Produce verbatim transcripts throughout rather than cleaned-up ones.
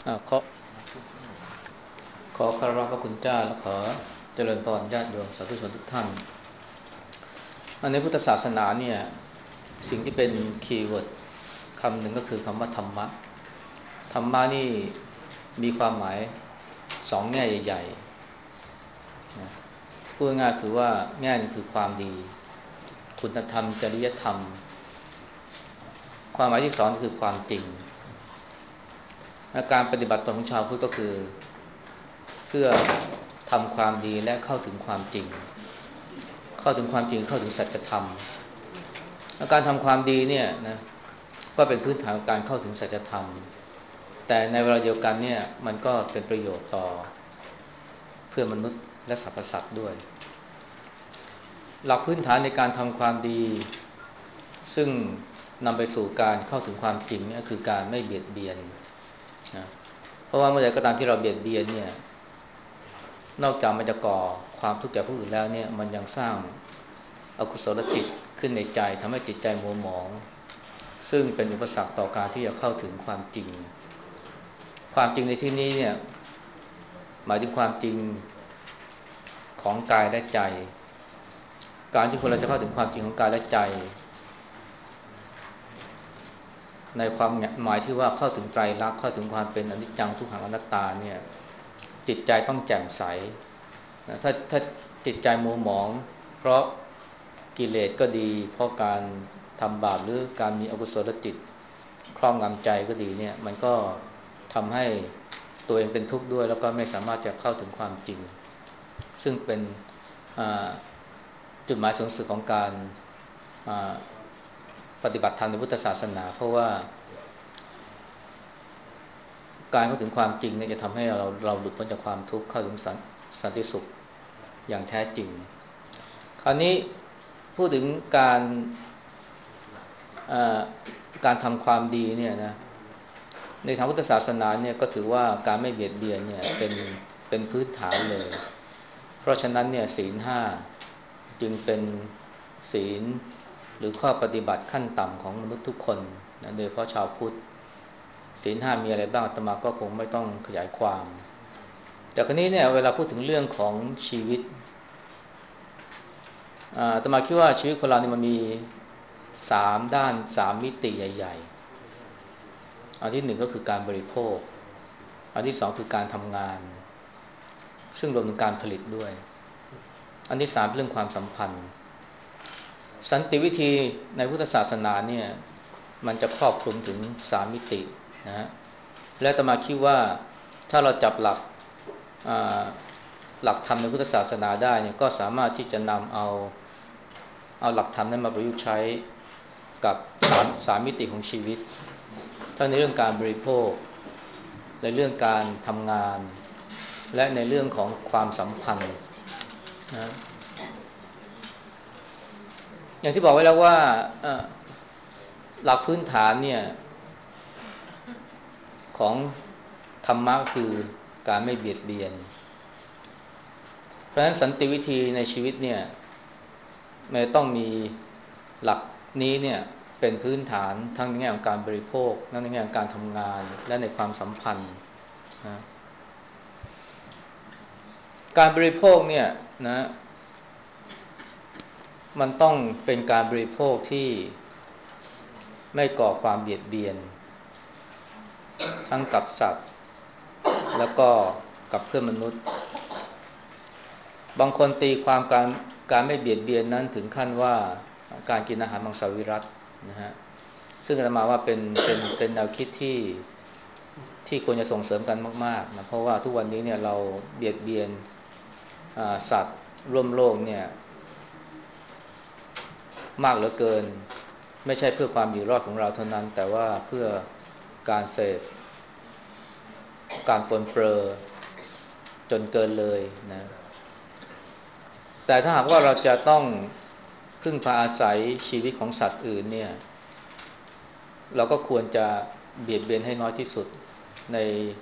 อ่าขอขอคารวะพระคุณเจ้าและขอเจริญพรญาติโยมสาธุชนทุกท่านในพุทธศาสนาเนี่ยสิ่งที่เป็นคีย์เวิร์ดคำหนึ่งก็คือคำว่าธรรมะธรรมะนี่มีความหมายสองแง่ใหญ่ๆนะพูดง่ายๆคือว่าแง่หนึงคือความดีคุณธรรมจริยธรรมความหมายที่สองคือความจริงและการปฏิบัติตนของชาวพุทธก็คือเพื่อทำความดีและเข้าถึงความจริงเข้าถึงความจริงเข้าถึงสัจธรรม การทำความดีเนี่ยนะก็เป็นพื้นฐานของการเข้าถึงสัจธรรมแต่ในเวลาเดียวกันเนี่ยมันก็เป็นประโยชน์ต่อเพื่อนมนุษย์และสรรพสัตว์ด้วยหลักพื้นฐานในการทำความดีซึ่งนำไปสู่การเข้าถึงความจริงเนี่ยคือการไม่เบียดเบียนนะเพราะว่าเมื่อใดก็ตามที่เราเบียดเบียนเนี่ยนอกจากมันจะก่อความทุกข์แก่ผู้อื่นแล้วเนี่ยมันยังสร้างอกุศลจิตขึ้นในใจทำให้จิตใจมัวหมองซึ่งเป็นอุปสรรคต่อการที่จะเข้าถึงความจริงความจริงในที่นี้เนี่ยหมายถึงความจริงของกายและใจการที่คนเราจะเข้าถึงความจริงของกายและใจในความหมายที่ว่าเข้าถึงไตรลักษณ์เข้าถึงความเป็นอนิจจังทุกขังอนัตตาเนี่ยจิตใจต้องแจ่มใสถ้าถ้าจิตใจมัวหมองเพราะกิเลสก็ดีเพราะการทำบาปหรือการมีอกุศลจิตครอบงำใจก็ดีเนี่ยมันก็ทำให้ตัวเองเป็นทุกข์ด้วยแล้วก็ไม่สามารถจะเข้าถึงความจริงซึ่งเป็นจุดหมายสูงสุดของการปฏิบัติธรรมในพุทธศาสนาเพราะว่าการเข้าถึงความจริงเนี่ยจะทำให้เราเราหลุดพ้นจากความทุกข์เข้าถึงสันติสุขอย่างแท้จริงคราวนี้พูดถึงการการทำความดีเนี่ยนะในทางพุทธศาสนาเนี่ยก็ถือว่าการไม่เบียดเบียนเนี่ยเป็นเป็นพื้นฐานเลยเพราะฉะนั้นเนี่ยศีลห้าจึงเป็นศีลหรือข้อปฏิบัติขั้นต่ำของมนุษย์ทุกคนนะโดยเฉพาะชาวพุทธศีลห้ามีอะไรบ้างอาตมาก็คงไม่ต้องขยายความแต่คราวนี้เนี่ยเวลาพูดถึงเรื่องของชีวิตอาตมาคิดว่าชีวิตคนเราเนี่ยมันมีสามด้านสามมิติใหญ่ๆอันที่หนึ่งก็คือการบริโภคอันที่สองคือการทำงานซึ่งรวมถึงการผลิตด้วยอันที่สามเรื่องความสัมพันธ์สันติวิธีในพุทธศาสนาเนี่ยมันจะครอบคลุมถึงสามมิตินะฮะและอาตมาคิดว่าถ้าเราจับหลักหลักธรรมในพุทธศาสนาได้เนี่ยก็สามารถที่จะนำเอาเอาหลักธรรมนั้นมาประยุกต์ใช้กับสามสามมิติของชีวิตทั้งในเรื่องการบริโภคในเรื่องการทำงานและในเรื่องของความสัมพันธ์นะอย่างที่บอกไว้แล้วว่าหลักพื้นฐานเนี่ยของธรรมะคือการไม่เบียดเบียนเพราะฉะนั้นสันติวิธีในชีวิตเนี่ยมันต้องมีหลักนี้เนี่ยเป็นพื้นฐานทั้งในแง่ของการบริโภคทั้งในแง่ของการทำงานและในความสัมพันธ์นะการบริโภคเนี่ยนะมันต้องเป็นการบริโภคที่ไม่ก่อความเบียดเบียนทั้งกับสัตว์แล้วก็กับเพื่อนมนุษย์บางคนตีความการการไม่เบียดเบียนนั้นถึงขั้นว่าการกินอาหารมังสวิรัตินะฮะซึ่งอาตมาว่าเป็นเป็นเป็นแนวคิดที่ที่ควรจะส่งเสริมกันมากๆนะเพราะว่าทุกวันนี้เนี่ยเราเบียดเบียนสัตว์ร่วมโลกเนี่ยมากเหลือเกินไม่ใช่เพื่อความอยู่รอดของเราเท่านั้นแต่ว่าเพื่อการเสพการปนเปื้อจนเกินเลยนะแต่ถ้าหากว่าเราจะต้องพึ่งพาอาศัยชีวิตของสัตว์อื่นเนี่ยเราก็ควรจะเบียดเบียนให้น้อยที่สุดใน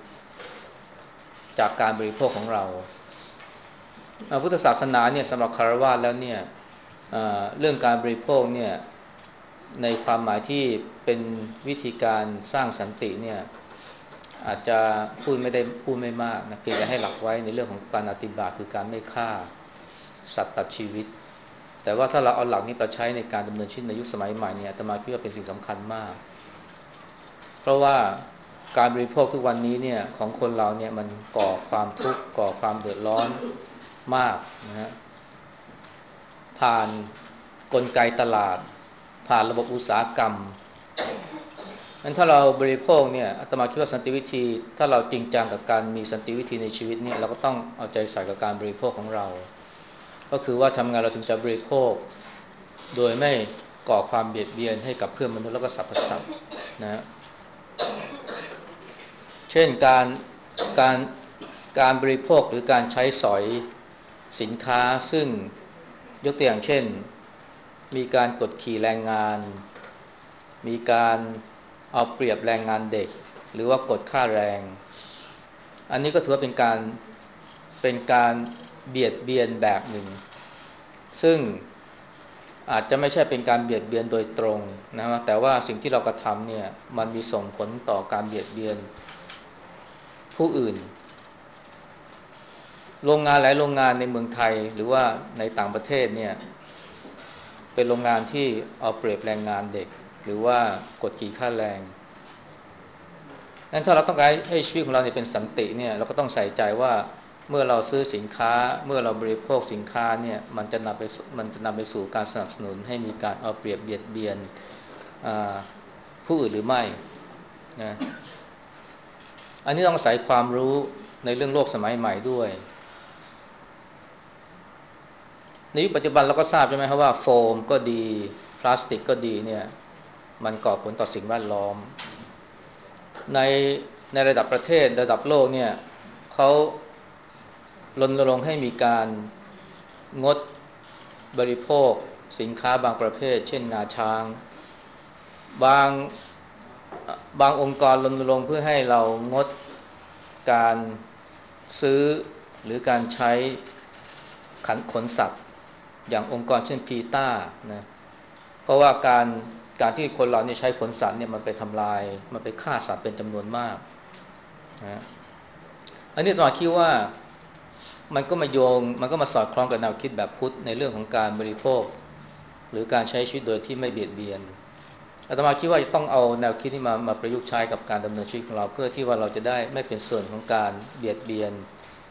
จากการบริโภคของเราพุทธศาสนาเนี่ยสำหรับคฤหัสถ์แล้วเนี่ยเรื่องการบริโภคเนี่ยในความหมายที่เป็นวิธีการสร้างสันติเนี่ยอาจจะพูดไม่ได้พูดไม่มากนะเพียงแต่ให้หลักไว้ในเรื่องของปาณาติบาตคือการไม่ฆ่าสัตว์ตัดชีวิตแต่ว่าถ้าเราเอาหลักนี้ไปใช้ในการดำเนินชีวิตในยุคสมัยใหม่เนี่ยอาตมาคิดว่าเป็นสิ่งสำคัญมากเพราะว่าการบริโภคทุกวันนี้เนี่ยของคนเราเนี่ยมันก่อความทุกข์ก่อความเดือดร้อนมากนะฮะผ่านกลไกตลาดผ่านระบบอุตสาหกรรมงั้นถ้าเราบริโภคเนี่ยอาตมาคิดว่าสันติวิธีถ้าเราจริงจังกับการมีสันติวิธีในชีวิตเนี่ยเราก็ต้องเอาใจใส่กับการบริโภคของเราก็คือว่าทำงานเราถึงจะบริโภคโดยไม่ก่อความเบียดเบียนให้กับเพื่อนมนุษย์และก็สรรพสัตว์นะเช่นการการการบริโภคหรือการใช้สอยสินค้าซึ่งยกตัวอย่างเช่นมีการกดขี่แรงงานมีการเอาเปรียบแรงงานเด็กหรือว่ากดค่าแรงอันนี้ก็ถือว่าเป็นการเป็นการเบียดเบียนแบบหนึ่งซึ่งอาจจะไม่ใช่เป็นการเบียดเบียนโดยตรงนะแต่ว่าสิ่งที่เรากระทำเนี่ยมันมีส่งผลต่อการเบียดเบียนผู้อื่นโรงงานหลายโรงงานในเมืองไทยหรือว่าในต่างประเทศเนี่ยเป็นโรงงานที่เอาเปรียบแรงงานเด็กหรือว่ากดขี่ค่าแรงนั้นถ้าเราต้องการให้ชีวิตของเราเนี่ยเป็นสันติเนี่ยเราก็ต้องใส่ใจว่าเมื่อเราซื้อสินค้าเมื่อเราบริโภคสินค้าเนี่ยมันจะนำไปมันจะนำไปสู่การสนับสนุนให้มีการเอาเปรียบเบียดเบียนผู้อื่นหรือไม่นะอันนี้ต้องอาศัยความรู้ในเรื่องโลกสมัยใหม่ด้วยในยุคปัจจุบันเราก็ทราบใช่ไหมครับว่าโฟมก็ดีพลาสติกก็ดีเนี่ยมันก่อผลต่อสิ่งแวดล้อมในในระดับประเทศระดับโลกเนี่ยเขารณรงค์ให้มีการงดบริโภคสินค้าบางประเภทเช่นงาช้างบางบางองค์กรรณรงค์เพื่อให้เรางดการซื้อหรือการใช้ขันขนสัตว์อย่างองค์กรเช่นพีต้านะเพราะว่าการการที่คนเราเนี่ยใช้ขนสัตว์เนี่ยมันไปทำลายมันไปฆ่าสัตว์เป็นจำนวนมากนะอันนี้ตมาคิดว่ามันก็มาโยงมันก็มาสอดคล้องกับแนวคิดแบบพุทธในเรื่องของการบริโภคหรือการใช้ชีวิตโดยที่ไม่เบียดเบียนอาตมาคิดว่าจะต้องเอาแนวคิดนี้มามาประยุกต์ใช้กับการดำเนินชีวิตของเราเพื่อที่ว่าเราจะได้ไม่เป็นส่วนของการเบียดเบียน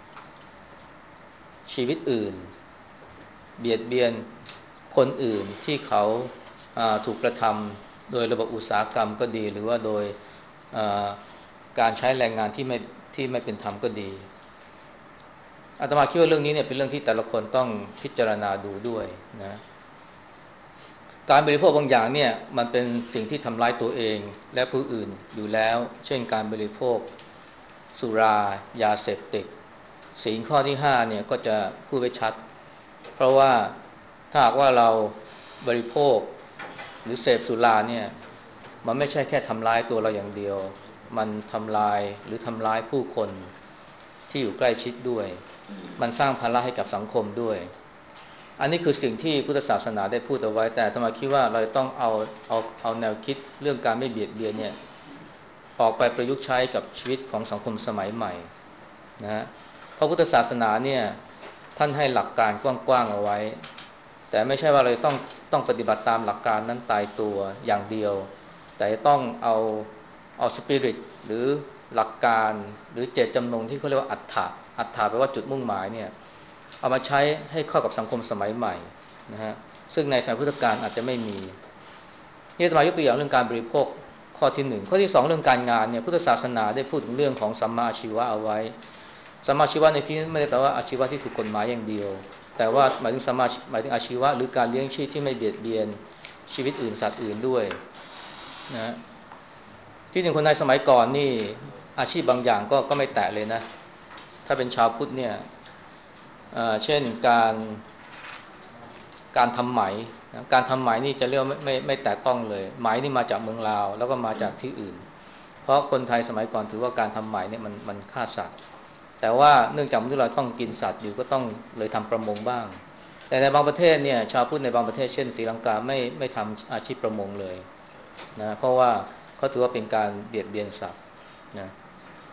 ชีวิตอื่นเบียดเบียนคนอื่นที่เขาถูกกระทำโดยระบบอุตสาหกรรมก็ดีหรือว่าโดยการใช้แรงงานที่ไม่ที่ไม่เป็นธรรมก็ดีอาตมาคิดว่าเรื่องนี้เนี่ยเป็นเรื่องที่แต่ละคนต้องพิจารณาดูด้วยนะการบริโภคบางอย่างเนี่ยมันเป็นสิ่งที่ทำร้ายตัวเองและผู้อื่นอยู่แล้วเช่นการบริโภคสุรายาเสพติดศีลข้อที่ห้าเนี่ยก็จะพูดไว้ชัดเพราะว่าถ้าหากว่าเราบริโภคหรือเสพสุราเนี่ยมันไม่ใช่แค่ทำร้ายตัวเราอย่างเดียวมันทำลายหรือทำร้ายผู้คนที่อยู่ใกล้ชิดด้วยมันสร้างภาระให้กับสังคมด้วยอันนี้คือสิ่งที่พุทธศาสนาได้พูดเอาไว้แต่ธรรมาคิดว่าเราต้องเอาเอาเอาแนวคิดเรื่องการไม่เบียดเบียนเนี่ยออกไปประยุกต์ใช้กับชีวิตของสังคมสมัยใหม่นะเพราะพุทธศาสนาเนี่ยท่านให้หลักการกว้างๆเอาไว้แต่ไม่ใช่ว่าเราต้องต้องปฏิบัติตามหลักการนั้นตายตัวอย่างเดียวแต่ต้องเอาเอาสปิริตหรือหลักการหรือเจตจำนงที่เขาเรียกว่าอัตถะอัตถะแปลว่าจุดมุ่งหมายเนี่ยเอามาใช้ให้เข้ากับสังคมสมัยใหม่นะฮะซึ่งในสมัยพุทธกาลอาจจะไม่มีนี่จะมายกตัวอย่างเรื่องการบริโภคข้อที่หนึ่งข้อที่สองเรื่องการงานเนี่ยพุทธศาสนาได้พูดถึงเรื่องของสัมมาอาชีวะเอาไว้สัมมาอาชีวะในที่นี้ไม่ได้แปลว่าอาชีวะที่ถูกกฎหมายอย่างเดียวแต่ว่าหมายถึงสัมมาหมายถึงอาชีวะหรือการเลี้ยงชีพที่ไม่เบียดเบียนชีวิตอื่นสัตว์อื่นด้วยนะที่หนึ่งคนในสมัยก่อนนี่อาชีพบางอย่างก็ก็ไม่แตะเลยนะถ้าเป็นชาวพุทธเนี่ยเช่นการการทำไหมการทำไหมนี่จะเรียกไม่ไม่ไม่แตะต้องเลยไหมนี่มาจากเมืองลาวแล้วก็มาจากที่อื่นเพราะคนไทยสมัยก่อนถือว่าการทำไหมเนี่ยมันมันฆ่าสัตว์แต่ว่าเนื่องจากที่เราต้องกินสัตว์อยู่ก็ต้องเลยทำประมงบ้างแต่ในบางประเทศเนี่ยชาวพุทธในบางประเทศเช่นศรีลังกาไม่ไม่ทำอาชีพประมงเลยนะเพราะว่าเขาถือว่าเป็นการเบียดเบียนสัตว์นะ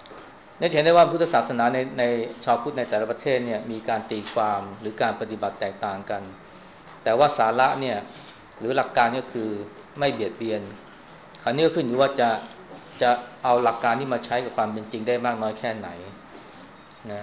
นี่เห็นได้ว่าพุทธศาสนาในในชาวพุทธในแต่ละประเทศเนี่ยมีการตีความหรือการปฏิบัติแตกต่างกันแต่ว่าสาระเนี่ยหรือหลักการก็คือไม่เบียดเบียนคราวนี้ก็ขึ้นอยู่ว่าจะจะเอาหลักการนี้มาใช้กับความเป็นจริงได้มากน้อยแค่ไหนนะ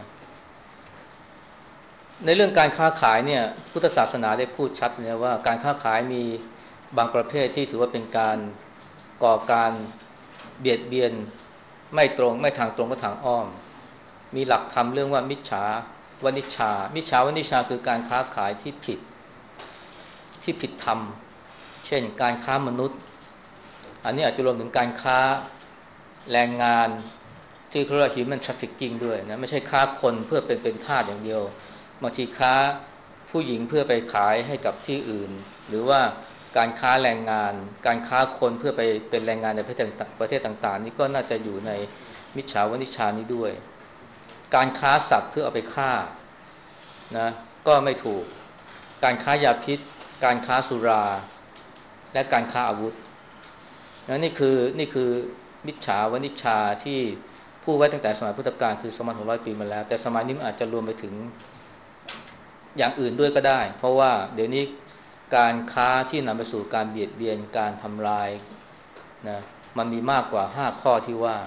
ในเรื่องการค้าขายเนี่ยพุทธศาสนาได้พูดชัดเลยว่าการค้าขายมีบางประเภทที่ถือว่าเป็นการก่อการเบียดเบียนไม่ตรงไม่ทางตรงก็ทางอ้อมมีหลักธรรมเรื่องว่ามิจฉาวณิชชามิจฉาวณิชชาคือการค้าขายที่ผิดที่ผิดธรรมเช่นการค้ามนุษย์อันนี้อาจจะรวมถึงการค้าแรงงานที่เขาเรียกว่า human trafficking ด้วยนะไม่ใช่ค้าคนเพื่อเป็นเป็นทาสอย่างเดียวบางทีค้าผู้หญิงเพื่อไปขายให้กับที่อื่นหรือว่าการค้าแรงงานการค้าคนเพื่อไปเป็นแรงงานในประเทศต่างๆนี่ก็น่าจะอยู่ในมิจฉาวณิชชานี้ด้วยการค้าสัตว์เพื่อเอาไปฆ่านะก็ไม่ถูกการค้ายาพิษการค้าสุราและการค้าอาวุธนะนี่คือนี่คือมิจฉาวณิชชาที่พูดไว้ตั้งแต่สมัยพุทธกาลคือสองพันหกร้อยปีมาแล้วแต่สมัยนี้มันอาจจะรวมไปถึงอย่างอื่นด้วยก็ได้เพราะว่าเดี๋ยวนี้การค้าที่นำไปสู่การเบียดเบียนการทำลายนะมันมีมากกว่าห้าข้อที่ว่า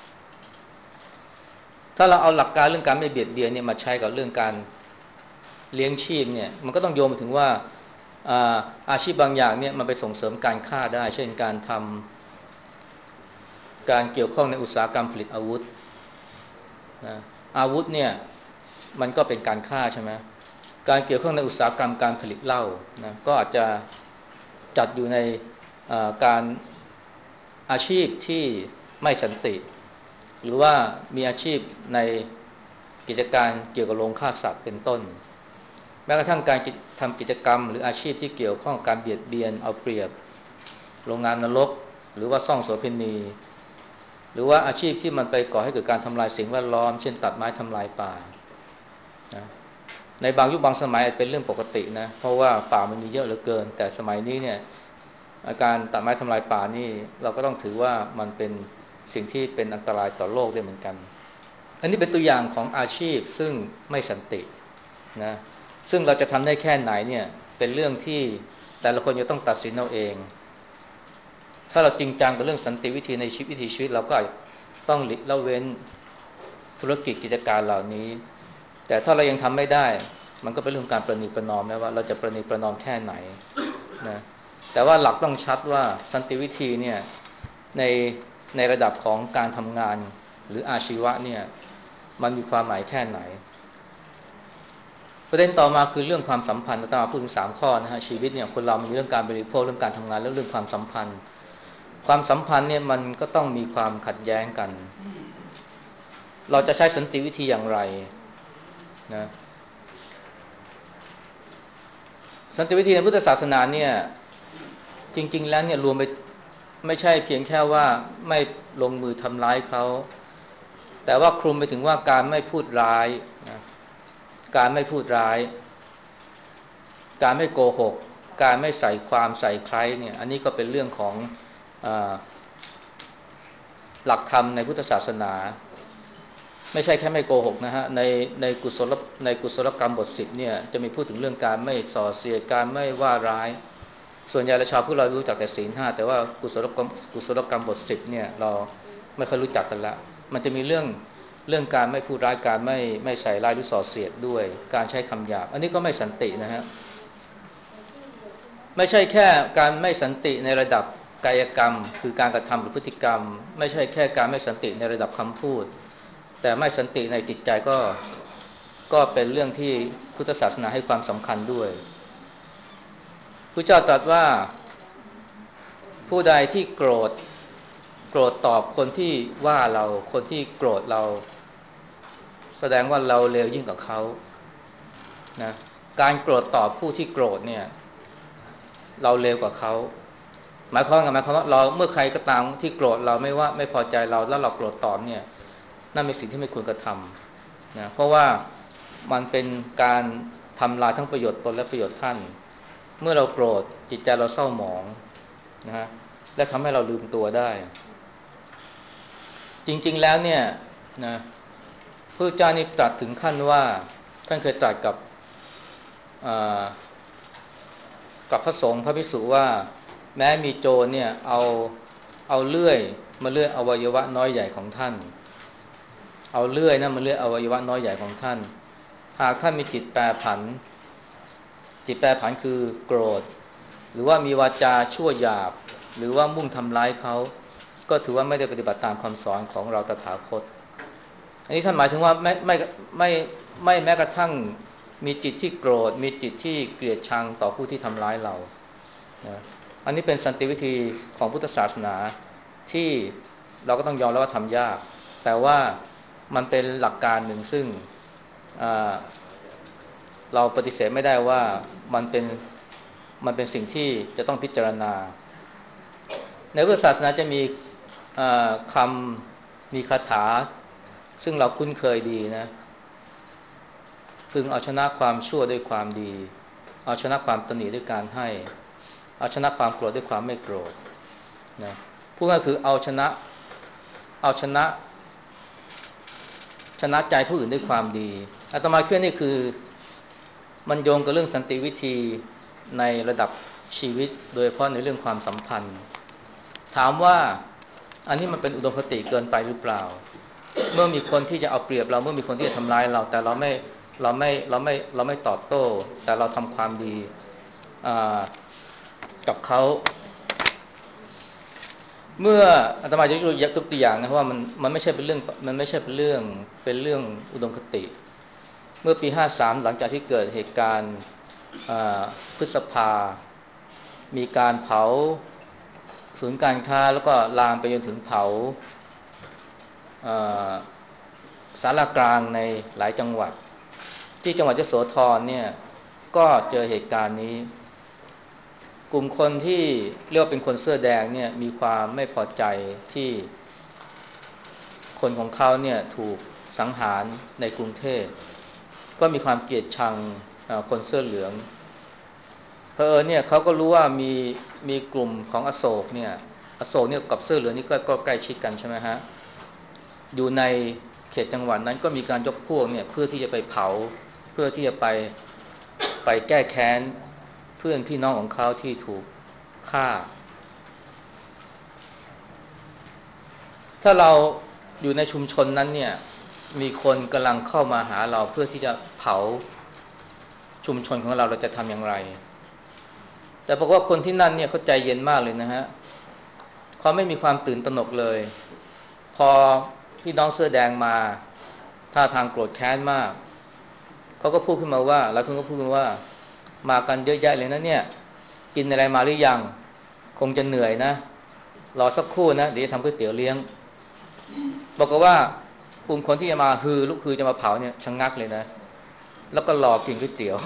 ถ้าเราเอาหลักการเรื่องการไม่เบียดเบียนเนี่ยมาใช้กับเรื่องการเลี้ยงชีพเนี่ยมันก็ต้องโยงไปถึงว่าอาอาชีพบางอย่างเนี่ยมันไปส่งเสริมการฆ่าได้เช่นการทำการเกี่ยวข้องในอุตสาหกรรมผลิตอาวุธนะอาวุธเนี่ยมันก็เป็นการฆ่าใช่ไหมการเกี่ยวข้องในอุตสาหกรรมการผลิตเหล้านะก็อาจจะจัดอยู่ในการอาชีพที่ไม่สันติหรือว่ามีอาชีพในกิจการเกี่ยวกับโรงฆ่าสัตว์เป็นต้นแม้กระทั่งการทำกิจกรรมหรืออาชีพที่เกี่ยวข้องกับการเบียดเบียนเอาเปรียบโรงงานนรกหรือว่าซ่องโสเภณีหรือว่าอาชีพที่มันไปก่อให้เกิดการทำลายสิ่งแวดล้อมเช่นตัดไม้ทำลายป่านะในบางยุคบางสมัยเป็นเรื่องปกตินะเพราะว่าป่ามันมีเยอะเหลือเกินแต่สมัยนี้เนี่ยการตัดไม้ทำลายป่านี่เราก็ต้องถือว่ามันเป็นสิ่งที่เป็นอันตรายต่อโลกด้วยเหมือนกันอันนี้เป็นตัวอย่างของอาชีพซึ่งไม่สันตินะซึ่งเราจะทำได้แค่ไหนเนี่ยเป็นเรื่องที่แต่ละคนจะต้องตัดสินเอาเองถ้าเราจริงจังกับเรื่องสันติวิธีในชีวิตวิถีชีวิตเราก็ต้องหลีกเล่าเว้นธุรกิจกิจการเหล่านี้แต่ถ้าเรายังทำไม่ได้มันก็เป็นเรื่องการประนีประนอมนะว่าเราจะประนีประนอมแค่ไหนนะแต่ว่าหลักต้องชัดว่าสันติวิธีเนี่ยในในระดับของการทำงานหรืออาชีวะเนี่ยมันมีความหมายแค่ไหนประเด็นต่อมาคือเรื่องความสัมพันธ์อาตมาพูดถึงสามข้อนะฮะชีวิตเนี่ยคนเรามีเรื่องการบริโภคเรื่องการทำงานแล้วเรื่องความสัมพันธ์ความสัมพันธ์เนี่ยมันก็ต้องมีความขัดแย้งกันเราจะใช้สันติวิธีอย่างไรนะสันติวิธีในพุทธศาสนาเนี่ยจริงๆแล้วเนี่ยรวมไปไม่ใช่เพียงแค่ว่าไม่ลงมือทำร้ายเขาแต่ว่าคลุมไปถึงว่าการไม่พูดร้ายนะการไม่พูดร้ายการไม่โกหกการไม่ใส่ความใส่ใครเนี่ยอันนี้ก็เป็นเรื่องของอ่าหลักธรรมในพุทธศาสนาไม่ใช่แค่ไม่โกหกนะฮะในในกุศลในกุศลกรรมบทสิบเนี่ยจะมีพูดถึงเรื่องการไม่ส่อเสียดการไม่ว่าร้ายส่วนใหญ่เราชาวพุทธเรารู้จักแต่ศีลห้าแต่ว่ากุศลกรรมกุศลกรรมบทสิบเนี่ยเราไม่ค่อยรู้จักกันละมันจะมีเรื่องเรื่องการไม่พูดร้ายการไม่ไม่ใส่ร้ายหรือส่อเสียดด้วยการใช้คำหยาบอันนี้ก็ไม่สันตินะฮะไม่ใช่แค่การไม่สันติในระดับกายกรรมคือการกระทำหรือพฤติกรรมไม่ใช่แค่การไม่สันติในระดับคำพูดแต่ไม่สันติในจิตใจก็ก็เป็นเรื่องที่พุทธศาสนาให้ความสำคัญด้วยพระเจ้าตรัสว่าผู้ใดที่โกรธโกรธตอบคนที่ว่าเราคนที่โกรธเราแสดงว่าเราเลวยิ่งกว่าเขานะการโกรธตอบผู้ที่โกรธเนี่ยเราเลวกว่าเขาหมายความว่าหมายความว่าเราเมื่อใครก็ตามที่โกรธเราไม่ว่าไม่พอใจเราแล้วเราโกรธตอบเนี่ยนั่นเป็นสิ่งที่ไม่ควรกระทำนะเพราะว่ามันเป็นการทำลายทั้งประโยชน์ตนและประโยชน์ท่านเมื่อเราโกรธจิตใจเราเศร้าหมองนะฮะและทำให้เราลืมตัวได้จริงๆแล้วเนี่ยนะพระเจ้านี่ตรัสถึงขั้นว่าท่านเคยตรัสกับกับพระสงฆ์พระภิกษุว่าแม้มีโจรเนี่ยเอาเอาเลื่อยมาเลื่อยอวัยวะน้อยใหญ่ของท่านเอาเลื่อยนะมาเลื่อยอวัยวะน้อยใหญ่ของท่านหากท่านมีจิตแปรผันจิตแปรผันคือโกรธหรือว่ามีวาจาชั่วหยาบหรือว่ามุ่งทำร้ายเขาก็ถือว่าไม่ได้ปฏิบัติตามคำสอนของเราตถาคตอันนี้ท่านหมายถึงว่าไม่ไม่ไม่ไม่แม้กระทั่งมีจิตที่โกรธมีจิตที่เกลียดชังต่อผู้ที่ทำร้ายเรานะอันนี้เป็นสันติวิธีของพุทธศาสนาที่เราก็ต้องยอมรับว่าทำยากแต่ว่ามันเป็นหลักการหนึ่งซึ่งเราปฏิเสธไม่ได้ว่ามันเป็นมันเป็นสิ่งที่จะต้องพิจารณาในพุทธศาสนาจะมีคำมีคาถาซึ่งเราคุ้นเคยดีนะพึงเอาชนะความชั่วด้วยความดีเอาชนะความตนีด้วยการให้เอาชนะความโกรธด้วยความไม่โกรธนะพูดง่ายคือเอาชนะเอาชนะชนะใจผู้อื่นด้วยความดีอาตมาคิดว่านี่คือมันโยงกับเรื่องสันติวิธีในระดับชีวิตโดยเฉพาะในเรื่องความสัมพันธ์ถามว่าอันนี้มันเป็นอุดมคติเกินไปหรือเปล่าเมื่อมีคนที่จะเอาเปรียบเราเมื่อมีคนที่จะทำร้ายเราแต่เราไม่เราไม่เราไม่เราไม่ตอบโต้แต่เราทำความดีกับเขาเมื่ออาตมาจะยกตัวอย่างนะเพราะว่ามันมันไม่ใช่เป็นเรื่องมันไม่ใช่เป็นเรื่องเป็นเรื่องอุดมคติเมื่อปีห้าสามหลังจากที่เกิดเหตุการณ์พฤษภามีการเผาศูนย์การค้าแล้วก็ลามไปจนถึงเผาศาลากลางในหลายจังหวัดที่จังหวัดยโสธรเนี่ยก็เจอเหตุการณ์นี้กลุ่มคนที่เรียกว่าเป็นคนเสื้อแดงเนี่ยมีความไม่พอใจที่คนของเขาเนี่ยถูกสังหารในกรุงเทพก็มีความเกลียดชังคนเสื้อเหลืองเพอเนี่ยเขาก็รู้ว่ามีมีกลุ่มของอโศกเนี่ยอโศกเนี่ยกับเสื้อเหลืองนี่ก็ก็ใกล้ชิดกันใช่ไหมฮะอยู่ในเขตจังหวัดนั้นก็มีการยกพวกเนี่ยเพื่อที่จะไปเผาเพื่อที่จะไปไปแก้แค้นเพื่อนพี่น้องของเขาที่ถูกฆ่าถ้าเราอยู่ในชุมชนนั้นเนี่ยมีคนกำลังเข้ามาหาเราเพื่อที่จะเผาชุมชนของเราเราจะทำอย่างไรแต่บอกว่าคนที่นั่นเนี่ยเขาใจเย็นมากเลยนะฮะเขาไม่มีความตื่นตระหนกเลยพอพี่น้องเสื้อแดงมาท่าทางโกรธแค้นมากเขาก็พูดขึ้นมาว่าหลายคนก็พูดขึ้นว่ามากันเยอะแยะเลยนะเนี่ยกินอะไรมาหรือยังคงจะเหนื่อยนะรอสักครู่นะเดี๋ยวจะทำก๋วยเตี๋ยวเลี้ยงบอกว่ากลุ่มคนที่จะมาฮือลุกฮือจะมาเผาเนี่ยชะงักเลยนะแล้วก็รอกินก๋วยเตี๋ยว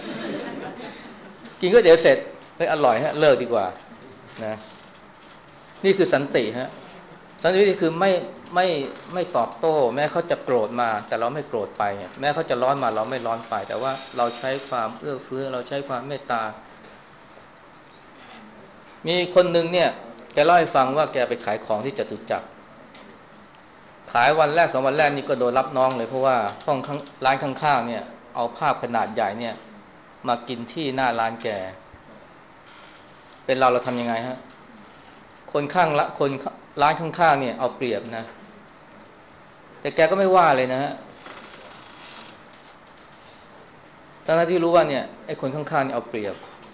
กินก๋วยเตี๋ยวเสร็จเฮ้ยอร่อยฮะเลิกดีกว่านะนี่คือสันติฮะสันติคือไม่ไม่ไม่ตอบโต้แม้เขาจะโกรธมาแต่เราไม่โกรธไปแม้เขาจะร้อนมาเราไม่ร้อนไปแต่ว่าเราใช้ความเอื้อเฟื้อเราใช้ความเมตตามีคนหนึ่งเนี่ยแกเล่าให้ฟังว่าแกไปขายของที่จตุจักรขายวันแรกสองวันแรกนี่ก็โดนรับน้องเลยเพราะว่าห้องร้านข้างๆเนี่ยเอาภาพขนาดใหญ่เนี่ยมากินที่หน้าร้านแกเป็นเราเราทำยังไงฮะคนข้างละคนร้านข้างๆเนี่ยเอาเปรียบนะแต่แกก็ไม่ว่าเลยนะฮะทั้งที่รู้ว่าเนี่ยไอ้คนข้างๆเนี่ยเอาเปรียบ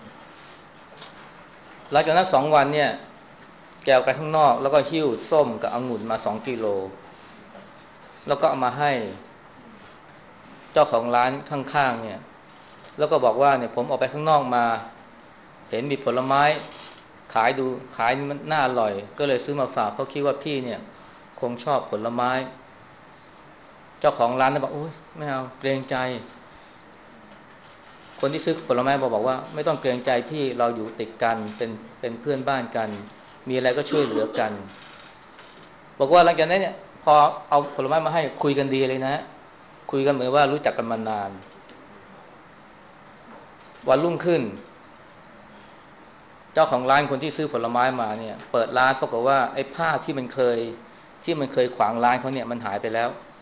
หลังจากนั้นสองวันเนี่ยแกออกไปข้างนอกแล้วก็หิ้วส้มกับองุ่นมาสองกิโลแล้วก็เอามาให้เจ้าของร้านข้างๆเนี่ยแล้วก็บอกว่าเนี่ยผมออกไปข้างนอกมาเห็นมีผลไม้ขายดูขายมันน่าอร่อยก็เลยซื้อมาฝากเพราะคิดว่าพี่เนี่ยคงชอบผลไม้เจ้าของร้านน่ะบอกโอ๊ยไม่เอาเกรงใจคนที่ซื้อผลไม้บอกบอกว่าไม่ต้องเกรงใจพี่เราอยู่ติดกันเป็นเป็นเพื่อนบ้านกันมีอะไรก็ช่วยเหลือกันบอกว่าหลังจากนั้นเนี่ยพอเอาผลไม้มาให้คุยกันดีเลยนะคุยกันเหมือนว่ารู้จักกันมานานวันรุ่งขึ้นเจ้าของร้านคนที่ซื้อผลไม้มาเนี่ยเปิดร้านปรากฏว่าไอ้ผ้าที่มันเคยที่มันเคยขวางร้านเขาเนี่ยมันหายไปแล้ว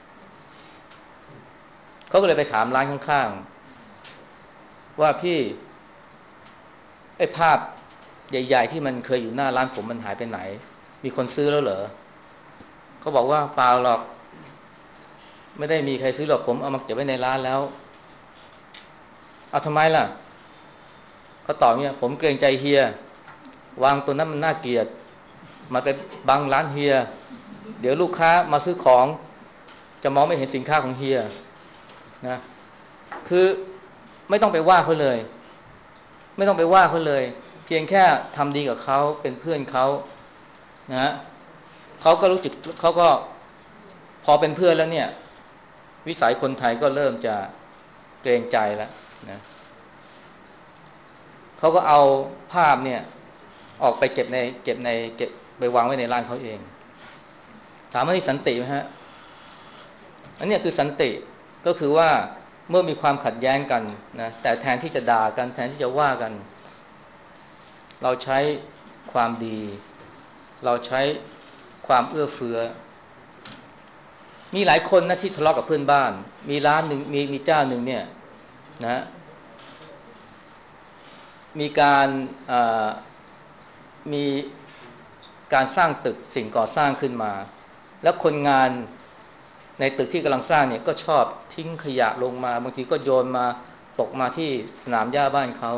เขาก็เลยไปถามร้านข้างๆว่าพี่ไอ้ภาพใหญ่ๆที่มันเคยอยู่หน้าร้านผมมันหายไปไหนมีคนซื้อแล้วเหรอเขาบอกว่าเปล่าหรอกไม่ได้มีใครซื้อหรอกผมเอามาเก็บไว้ในร้านแล้วเอาทำไมล่ะเขาตอบเนี่ยผมเกรงใจเฮียวางตัวนั้นมันน่าเกลียดมาไปบังร้านเฮียเดี๋ยวลูกค้ามาซื้อของจะมองไม่เห็นสินค้าของเฮียนะคือไม่ต้องไปว่าเขาเลยไม่ต้องไปว่าเขาเลยเพียงแค่ทำดีกับเขาเป็นเพื่อนเขานะเขาก็รู้สึกเขาก็พอเป็นเพื่อนแล้วเนี่ยวิสัยคนไทยก็เริ่มจะเกรงใจแล้วนะเขาก็เอาภาพเนี่ยออกไปเก็บในเก็บในเก็บไปวางไว้ในร้านเขาเองถามว่านี่สันติไหมฮะอันนี้คือสันติก็คือว่าเมื่อมีความขัดแย้งกันนะแต่แทนที่จะด่ากันแทนที่จะว่ากันเราใช้ความดีเราใช้ความเอื้อเฟื้อมีหลายคนนะที่ทะเลาะกับเพื่อนบ้านมีร้านหนึ่งมีมีเจ้าหนึ่งเนี่ยนะมีการมีการสร้างตึกสิ่งก่อสร้างขึ้นมาแล้วคนงานในตึกที่กำลังสร้างเนี่ยก็ชอบทิ้งขยะลงมาบางทีก็โยนมาตกมาที่สนามหญ้าบ้านเขา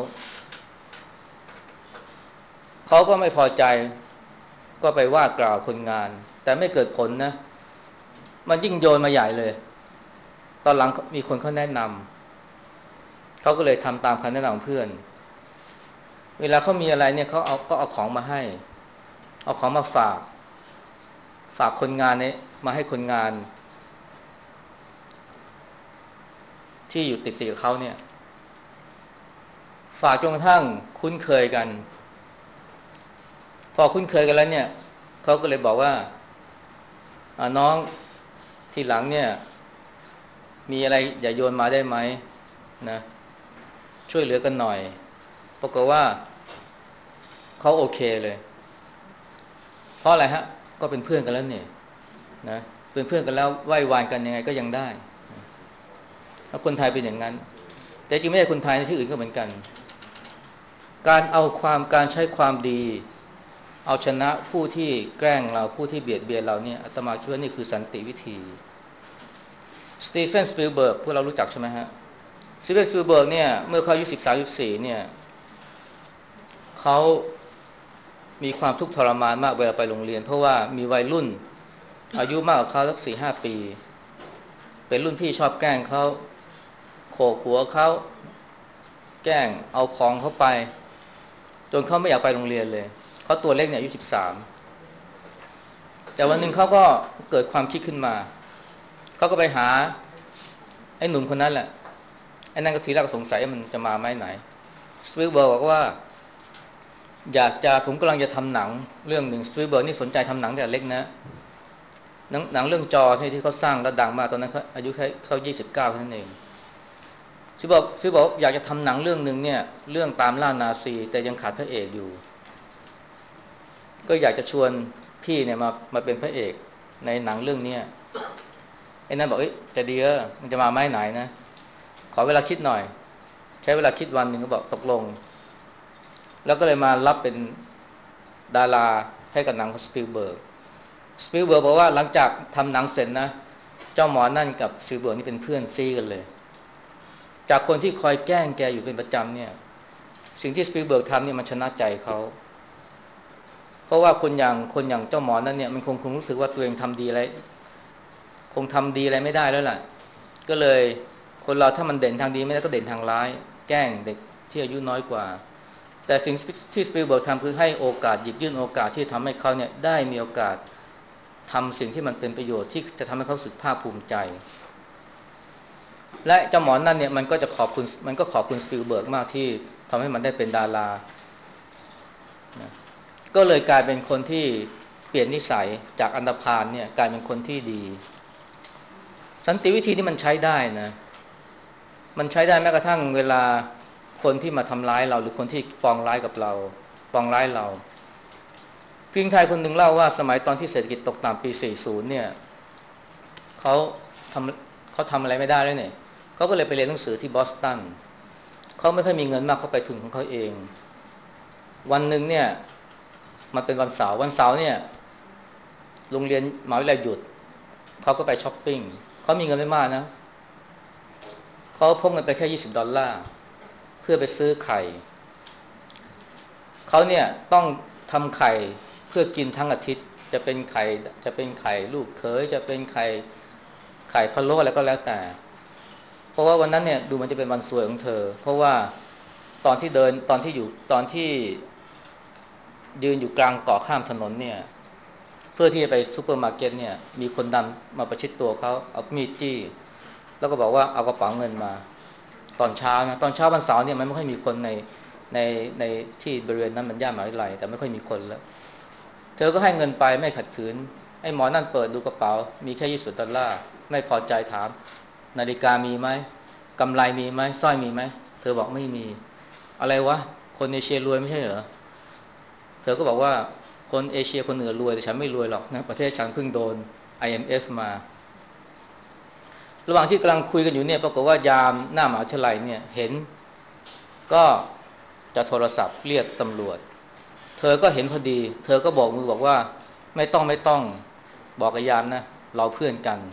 เขาก็ไม่พอใจก็ไปว่ากล่าวคนงานแต่ไม่เกิดผลนะมันยิ่งโยนมาใหญ่เลยตอนหลังมีคนเขาแนะนำเขาก็เลยทำตามคำแนะนำของเพื่อนเวลาเขามีอะไรเนี่ยเขาเอาก็เอาของมาให้เอาของมาฝากฝากคนงานเนี่ยมาให้คนงานที่อยู่ติดๆกับเขาเนี่ยฝากจนกระทั่งคุ้นเคยกันพอคุ้นเคยกันแล้วเนี่ยเขาก็เลยบอกว่าน้องทีหลังเนี่ยมีอะไรอย่าโยนมาได้ไหมนะช่วยเหลือกันหน่อยปรากฏว่าเขาโอเคเลยเพราะอะไรฮะก็เป็นเพื่อนกันแล้วเนี่ยนะเป็นเพื่อนกันแล้วไหว้วานกันยังไงก็ยังได้ถ้าคนไทยเป็นอย่างนั้นแต่จริงไม่ใช่คนไทยที่อื่นก็เหมือนกันการเอาความการใช้ความดีเอาชนะผู้ที่แกล้งเราผู้ที่เบียดเบียนเราเนี่ยอาตมาคิดว่านี่คือสันติวิธีสตีเฟนสปิลเบิร์กพวกเรารู้จักใช่ไหมฮะสตีเฟนสปิลเบิร์กเนี่ยเมื่อเขาอายุสิบสามสิบสี่เนี่ยเขามีความทุกข์ทรมานมากเวลาไปโรงเรียนเพราะว่ามีวัยรุ่นอายุมากกว่าเขาสักสี่ห้าปีเป็นรุ่นพี่ชอบแกล้งเขาโขกหัวเขาแกล้งเอาของเขาไปจนเขาไม่อยากไปโรงเรียนเลยเขาตัวเล็กเนี่ยอายุสิบสามแต่วันหนึ่งเขาก็เกิดความคิดขึ้นมาเขาก็ไปหาไอ้หนุ่มคนนั้นแหละไอ้นั่นก็ทีแรกก็สงสัยมันจะมาไหมไหนสปิลเบิร์กบอกว่าอยากจะผมกำลังจะทำหนังเรื่องหนึ่งสปิลเบิร์กนี่สนใจทำหนังแต่เล็กนะหนังหนังเรื่องจอที่เขาสร้างแล้วดังมากตอนนั้นเขาอายุแค่เขายี่สิบเก้าเท่านั้นเองซิบอกซิบอกอยากจะทำหนังเรื่องหนึ่งเนี่ยเรื่องตามล่านาซีแต่ยังขาดพระเอกอยู่ก็อยากจะชวนพี่เนี่ยมามาเป็นพระเอกในหนังเรื่องนี้ไอ้นั่นบอกเอ้ยจะดีเออมันจะมาไม้ไหนนะขอเวลาคิดหน่อยใช้เวลาคิดวันหนึ่งก็บอกตกลงแล้วก็เลยมารับเป็นดาราให้กับหนังของสปิลเบิร์กสปิลเบิร์กบอกว่าหลังจากทำหนังเสร็จนะเจ้าหมอนั่นกับสปิลเบิร์กนี่เป็นเพื่อนซีกันเลยจากคนที่คอยแกล้งแกอยู่เป็นประจำเนี่ยสิ่งที่สปิลเบิร์กทำเนี่ยมันชนะใจเขาเพราะว่าคนอย่างคนอย่างเจ้าหมอนั่นเนี่ยมันคงคงรู้สึกว่าตัวเองทำดีอะไรคงทำดีอะไรไม่ได้แล้วล่ะก็เลยคนเราถ้ามันเด่นทางดีไม่ได้ก็เด่นทางร้ายแกล้งเด็กที่อายุน้อยกว่าแต่สิ่งที่สปิลเบิร์กทำคือให้โอกาสหยิบยื่นโอกาสที่ทำให้เขาเนี่ยได้มีโอกาสทำสิ่งที่มันเป็นประโยชน์ที่จะทำให้เขาสึกภาคภูมิใจและเจ้าหมอนั่นเนี่ยมันก็จะขอบคุณมันก็ขอบคุณสปิลเบิร์กมากที่ทำให้มันได้เป็นดารานะก็เลยกลายเป็นคนที่เปลี่ยนนิสัยจากอันธพาลเนี่ยกลายเป็นคนที่ดีสันติวิธีที่มันใช้ได้นะมันใช้ได้แม้กระทั่งเวลาคนที่มาทำร้ายเราหรือคนที่ปองร้ายกับเราปองร้ายเราผู้หญิงไทยคนหนึ่งเล่าว่าสมัยตอนที่เศรษฐกิจตกต่ำปีสี่สิบเนี่ยเขาทำเขาทำอะไรไม่ได้เลยเนี่ยเขาก็เลยไปเรียนหนังสือที่บอสตันเขาไม่ค่อยมีเงินมากเขาไปทุนของเขาเองวันหนึ่งเนี่ยมันเป็นวันเสาร์วันเสาร์เนี่ยโรงเรียนมหาวิทยาลัยหยุดเขาก็ไปช้อปปิ้งเขามีเงินไม่มากนะเขาพกเงินไปแค่ยี่สิบดอลลาร์เพื่อไปซื้อไข่เขาเนี่ยต้องทำไข่เพื่อกินทั้งอาทิตย์จะเป็นไข่จะเป็นไข่ลูกเขยจะเป็นไข่ไข่พะโล้อะไรก็แล้วแต่เพราะว่าวันนั้นเนี่ยดูมันจะเป็นวันสวยของเธอเพราะว่าตอนที่เดินตอนที่อยู่ตอนที่ยืนอยู่กลางเกาะข้ามถนนเนี่ยเพื่อที่จะไปซูเปอร์มาร์เก็ตเนี่ยมีคนดำมาประชิดตัวเขาเอามีดจี้แล้วก็บอกว่าเอากระเป๋าเงินมาตอนเช้านะตอนเช้าวันเสาร์เนี่ยมันไม่ค่อยมีคนในในในที่บริเวณนั้นมันย่านมหาวิทยาลัยแต่ไม่ค่อยมีคนแล้วเธอก็ให้เงินไปไม่ขัดขืนไอ้หมอนั่นเปิดดูกระเป๋ามีแค่ยี่สิบดอลลาร์ไม่พอใจถามนาฬิกามีไหมกำไลมีไหมสร้อยมีไหมเธอบอกไม่มีอะไรวะคนเอเชียรวยไม่ใช่เหรอเธอก็บอกว่าคนเอเชียคนเหนือรวยแต่ฉันไม่รวยหรอกนะประเทศฉันเพิ่งโดน ไอ เอ็ม เอฟ มาระหว่างที่กำลังคุยกันอยู่เนี่ยปรากฏว่ายามหน้ามหาวิทยาลัยเนี่ยเห็นก็จะโทรศัพท์เรียกตำรวจเธอก็เห็นพอดีเธอก็บอกมือบอกว่าไม่ต้องไม่ต้องบอกกับยามนะเราเพื่อนกัน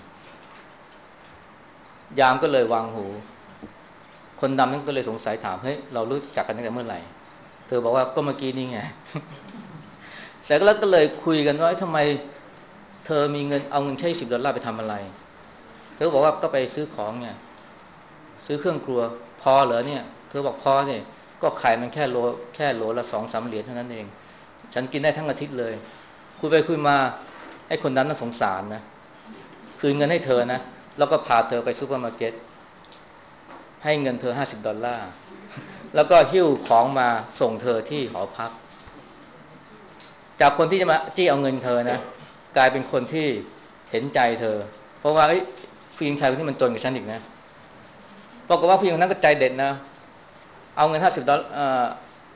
ยามก็เลยวางหูคนดำนั่นก็เลยสงสัยถามเฮ้ยเรารู้จักกันตั้งแต่เมื่อไหร่เธอบอกว่าก็เมื่อกี้นี่ไงเสร็จแล้วก็เลยคุยกันว่าทำไมเธอมีเงินเอาเงินแค่สิบดอลลาร์ไปทำอะไรเธอบอกว่าก็ไปซื้อของเนี่ยซื้อเครื่องครัวพอเหรอเนี่ยเธอบอกพอเนี่ยก็ขายมันแค่โลแค่โลละสองสามเหรียญเท่านั้นเองฉันกินได้ทั้งอาทิตย์เลยคุยไปคุยมาให้คนนั้นน่าสงสารนะคืนเงินให้เธอนะแล้วก็พาเธอไปซูเปอร์มาร์เก็ตให้เงินเธอห้าสิบดอลลาร์แล้วก็หิ้วของมาส่งเธอที่หอพักจากคนที่จะมาจี้เอาเงินเธอนะกลายเป็นคนที่เห็นใจเธอเพราะว่าผู้หญิงไทยคนนี้มันจนกว่าฉันอีกนะบอกว่าผู้หญิงคนนั้นก็ใจเด็ดนะเอาเงินห้าสิบดอลลาร์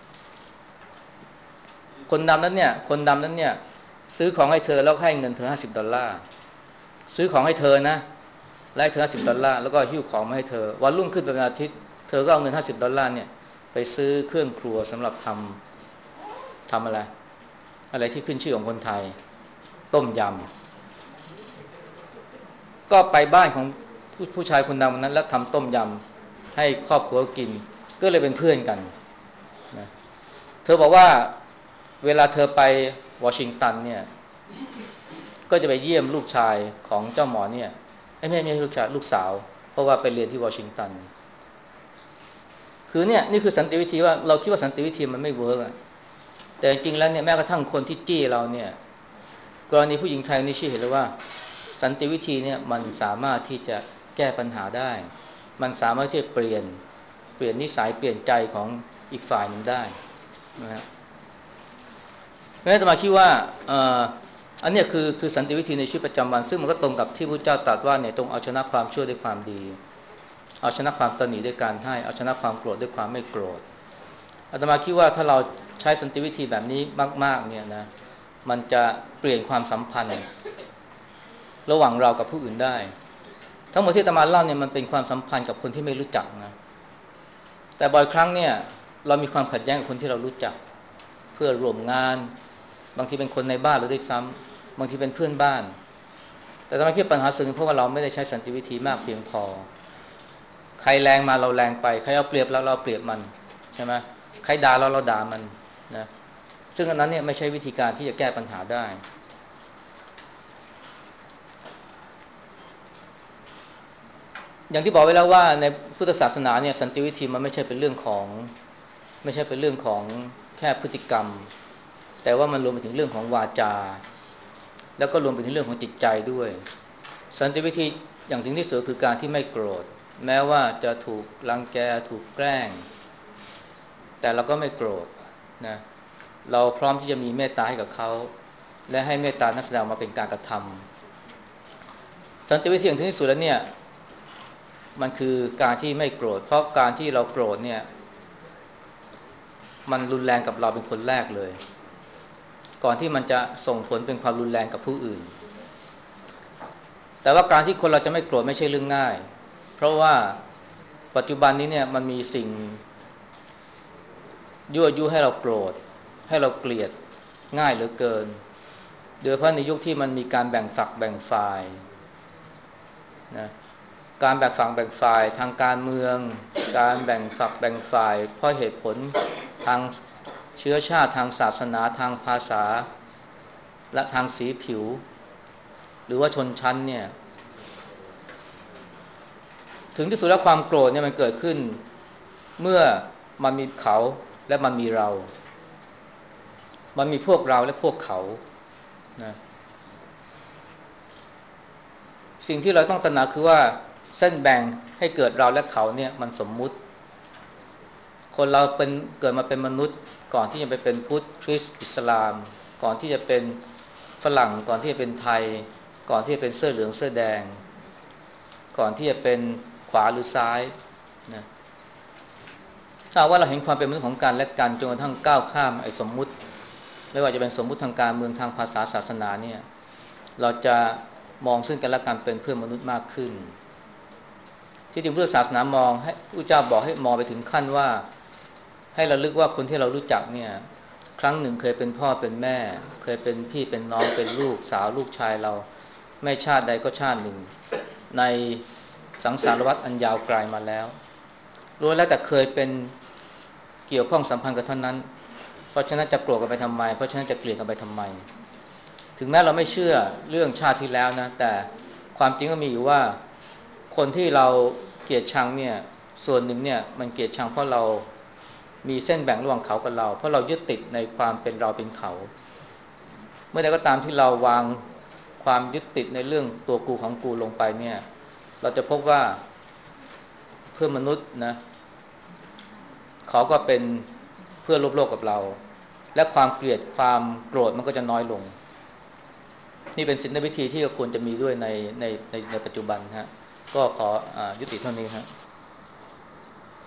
คนดำนั้นเนี่ยคนดำนั้นเนี่ยซื้อของให้เธอแล้วให้เงินเธอห้าสิบดอลลาร์ซื้อของให้เธอนะไล่เธอห้าสิบดอลลาร์แล้วก็หิ้วของมาให้เธอวันรุ่งขึ้นเป็นวันอาทิตย์เธอก็เอาเงินห้าสิบดอลลาร์เนี่ยไปซื้อเครื่องครัวสำหรับทำทำอะไรอะไรที่ขึ้นชื่อของคนไทยต้มยำก็ไปบ้านของผู้ผู้ชายคนดำนั้นแล้วทำต้มยำให้ครอบครัวกินก็เลยเป็นเพื่อนกันนะเธอบอกว่าเวลาเธอไปวอชิงตันเนี่ยก็จะไปเยี่ยมลูกชายของเจ้าหมอเนี่ยไม่ไม่ไม่ลูกชายลูกสาวเพราะว่าไปเรียนที่วอชิงตันคือเนี่ยนี่คือสันติวิธีว่าเราคิดว่าสันติวิธีมันไม่เวิร์กอะแต่จริงๆแล้วเนี่ยแม้กระทั่งคนที่จี้เราเนี่ยกรณีผู้หญิงไทยนี่ชี้เห็นเลยว่าสันติวิธีเนี่ยมันสามารถที่จะแก้ปัญหาได้มันสามารถที่จะเปลี่ยนเปลี่ยนนิสัยเปลี่ยนใจของอีกฝ่ายหนึ่งได้นะฮะแม้แต่มาคิดว่าอันนี้คือคือสันติวิธีในชีวิตประจำวันซึ่งมันก็ตรงกับที่พระเจ้าตรัสว่าเนี่ยตรงเอาชนะความชั่วด้วยความดีเอาชนะความตนีด้วยการให้เอาชนะความโกรธด้วยความไม่โกรธอาตมาคิดว่าถ้าเราใช้สันติวิธีแบบนี้มากๆเนี่ยนะมันจะเปลี่ยนความสัมพันธ์ระหว่างเรากับผู้อื่นได้ทั้งหมดที่อาตมาเล่าเนี่ยมันเป็นความสัมพันธ์กับคนที่ไม่รู้จักนะแต่บ่อยครั้งเนี่ยเรามีความขัดแย้งกับคนที่เรารู้จักเพื่อร่วมงานบางทีเป็นคนในบ้านหรือด้วยซ้ำบางทีเป็นเพื่อนบ้านแต่ทำไมคิดปัญหาส่วนหนึ่งเพราะว่าเราไม่ได้ใช้สันติวิธีมากเพียงพอใครแรงมาเราแรงไปใครเอาเปรียบเราเราเปรียบมันใช่ไหมใครด่าเราเราด่ามันนะซึ่งอันนั้นเนี่ยไม่ใช่วิธีการที่จะแก้ปัญหาได้อย่างที่บอกไว้แล้วว่าในพุทธศาสนาเนี่ยสันติวิธีมันไม่ใช่เป็นเรื่องของไม่ใช่เป็นเรื่องของแค่พฤติกรรมแต่ว่ามันรวมไปถึงเรื่องของวาจาแล้วก็รวมไปถึงเรื่องของจิตใจด้วยสันติวิธีอย่างถึงที่สุดคือการที่ไม่โกรธแม้ว่าจะถูกรังแกถูกแกล้งแต่เราก็ไม่โกรธนะเราพร้อมที่จะมีเมตตาให้กับเขาและให้เมตตานั้นแสดงมาเป็นการกระทำสันติวิธีอย่างถึงที่สุดแล้วเนี่ยมันคือการที่ไม่โกรธเพราะการที่เราโกรธเนี่ยมันรุนแรงกับเราเป็นคนแรกเลยก่อนที่มันจะส่งผลเป็นความรุนแรงกับผู้อื่นแต่ว่าการที่คนเราจะไม่โกรธไม่ใช่เรื่องง่ายเพราะว่าปัจจุบันนี้เนี่ยมันมีสิ่งยั่วยุให้เราโกรธให้เราเกลียดง่ายเหลือเกินโดยเฉพาะในยุคที่มันมีการแบ่งฝักแบ่งฝ่ายนะการแบ่งฝักแบ่งฝ่ายทางการเมืองการแบ่งฝักแบ่งฝ่ายเพราะเหตุผลทางเชื้อชาติทางศาสนาทางภาษาและทางสีผิวหรือว่าชนชั้นเนี่ยถึงที่สุดแล้วความโกรธเนี่ยมันเกิดขึ้นเมื่อมันมีเขาและมันมีเรามันมีพวกเราและพวกเขานะสิ่งที่เราต้องตระหนักคือว่าเส้นแบ่งให้เกิดเราและเขาเนี่ยมันสมมุติคนเราเป็นเกิดมาเป็นมนุษย์ก่อนที่จะไปเป็นพุทธคริสต์อิสลามก่อนที่จะเป็นฝรั่งก่อนที่จะเป็นไทยก่อนที่จะเป็นเสื้อเหลืองเสื้อแดงก่อนที่จะเป็นขวาหรือซ้ายนะถ้าว่าเราเห็นความเป็นมนุษย์ของกันและกันจนกระทั่งก้าวข้ามไอ้สมมุติไม่ว่าจะเป็นสมมุติทางการเมืองทางภาษาศาสนาเนี่ยเราจะมองซึ่งกันและกันเป็นเพื่อนมนุษย์มากขึ้นที่จริงพุทธศาสนามองให้พระเจ้าบอกให้มองไปถึงขั้นว่าให้เราลึกว่าคนที่เรารู้จักเนี่ยครั้งหนึ่งเคยเป็นพ่อเป็นแม่เคยเป็นพี่เป็นน้องเป็นลูกสาวลูกชายเราไม่ชาติใดก็ชาติหนึ่งในสังสารวัฏอันยาวไกลมาแล้วรู้แล้วแต่เคยเป็นเกี่ยวข้องสัมพันธ์กับท่านนั้นเพราะฉะนั้นจะโกรธกันไปทำไมเพราะฉะนั้นจะเกลียดกันไปทำไมถึงแม้เราไม่เชื่อเรื่องชาติที่แล้วนะแต่ความจริงก็มีอยู่ว่าคนที่เราเกลียดชังเนี่ยส่วนหนึ่งเนี่ยมันเกลียดชังเพราะเรามีเส้นแบ่งระหว่างเขากับเราเพราะเรายึดติดในความเป็นเราเป็นเขาเมื่อใดก็ตามที่เราวางความยึดติดในเรื่องตัวกูของกูลงไปเนี่ยเราจะพบว่าเพื่อนมนุษย์นะเขาก็เป็นเพื่อนร่วมโลกกับเราและความเกลียดความโกรธมันก็จะน้อยลงนี่เป็นศีลวิธีที่ควรจะมีด้วยในในในในปัจจุบันฮะก็ขออยุติเท่านี้ครับ